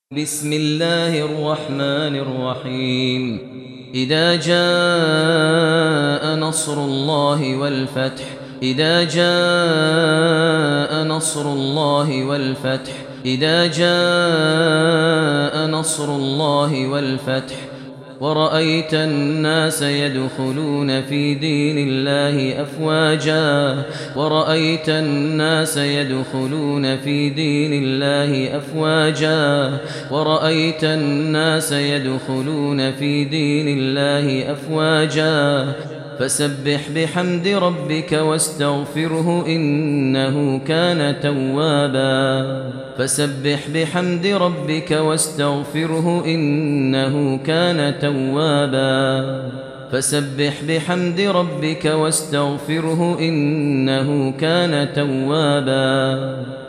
بسم الله الرحمن الرحيم إذا جاء نصر الله والفتح إذا جاء نصر الله والفتح إذا جاء نصر الله والفتح ورأيت الناس يدخلون في دين الله أفواجا ورأيت الناس يدخلون في دين الله أفواجا ورأيت الناس يدخلون في دين الله أفواجا فسبح بحمد ربك واستغفره إنه كان توابا فسبح بحمد ربك واستغفره إنه كان توابا فسبح بحمد ربك واستغفره إنه كان توابا